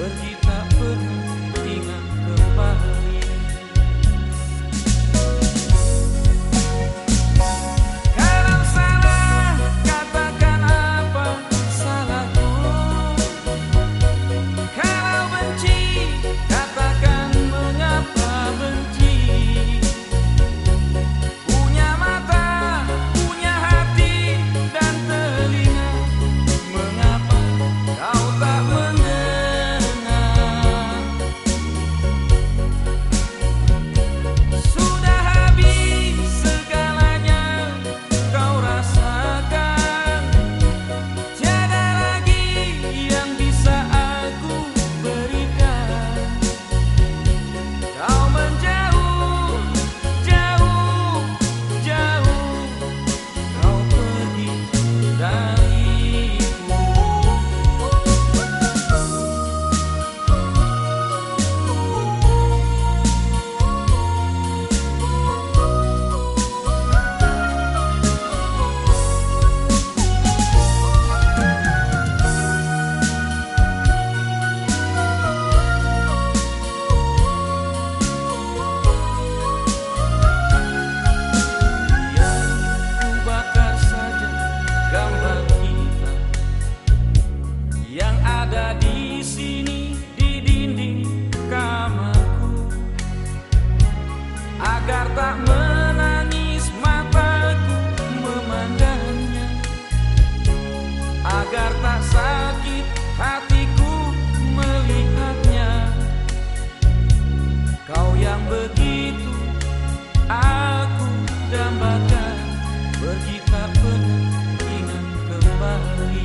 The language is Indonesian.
pergi tak pernah ingat kembali. Kalau salah katakan apa salahku, kalau benci katakan mengapa benci. Punya mata, punya hati dan telinga, mengapa kau tak mendengar? Sudah habis segalanya kau rasakan, tiada lagi yang bisa aku berikan. Kau menjauh, jauh, jauh, kau pergi dariku. Biar ku bakar saja gambar kita yang ada di sini di dinding kamarku, agar tak menangis mataku memandangnya, agar tak sakit hatiku melihatnya. Kau yang begitu aku dambakan, pergi tak pernah ingat kembali.